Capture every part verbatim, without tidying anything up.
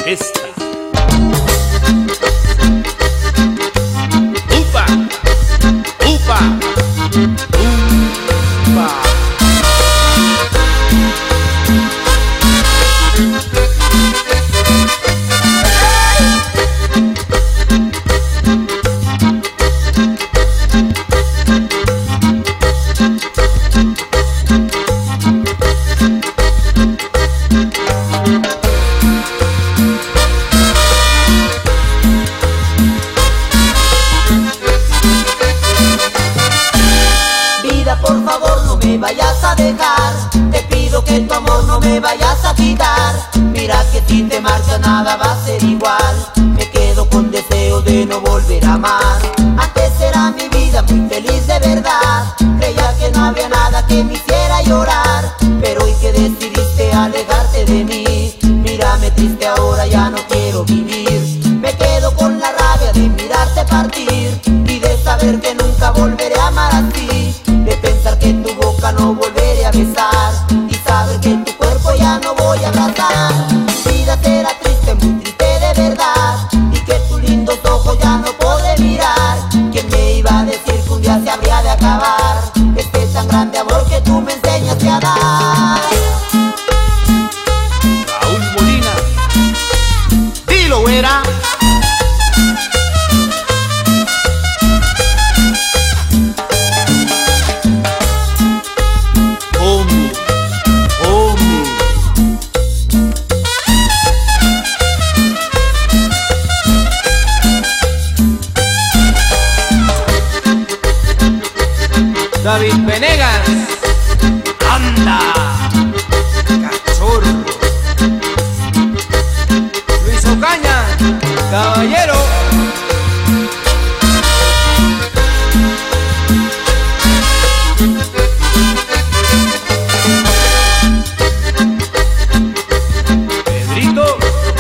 esta. Upa, upa, upa. Por favor no me vayas a dejar, te pido que tu amor no me vayas a quitar. Mira que si te marchas nada va a ser igual, me quedo con deseo de no volver a amar. Antes era mi vida muy feliz de verdad, creía que no había nada que me hiciera llorar. Pero hoy que decidiste alejarte de mí, mírame triste ahora, ya no quiero vivir. Me quedo con la rabia de mirarte partir y de saber que nunca volveré a amar así, de pensar que en tu boca no volveré a besar y saber que en tu cuerpo ya no voy a abrazar. Mi vida será triste, muy triste de verdad, y que tus lindos ojos ya no podré mirar. ¿Quién me iba a decir que un día se habría de acabar este tan grande amor que tú me enseñaste a dar? Raúl Molina, Dilo, güera. David Venegas, anda, cachorro. Luis Ocaña, caballero. Pedrito.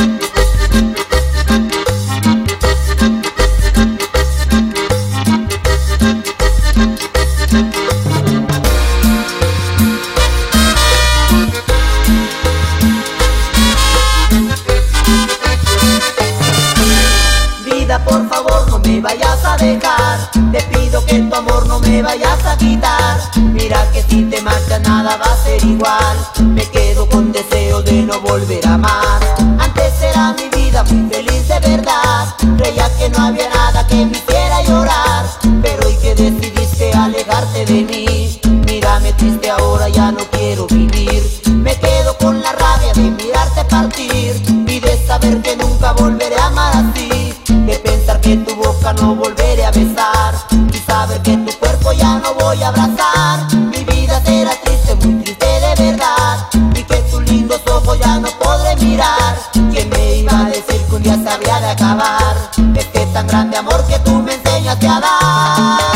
Por favor no me vayas a dejar, te pido que tu amor no me vayas a quitar. Mira que si te marchas nada va a ser igual, me quedo con deseo de no volver a amar. Antes era mi vida muy feliz de verdad, creía que no había nada que me hiciera llorar. Pero hoy que decidiste alejarte de mí, mírame triste ahora, ya no quiero vivir. Me quedo con la rabia de mirarte partir y de saber que nunca volveré a amar así, de pensar que en tu boca no volveré a besar y saber que en tu cuerpo ya no voy a abrazar. Mi vida será triste, muy triste de verdad, y que tus lindos ojos ya no podré mirar. ¿Quién me iba a decir que un día se habría de acabar este tan grande amor que tú me enseñaste a dar?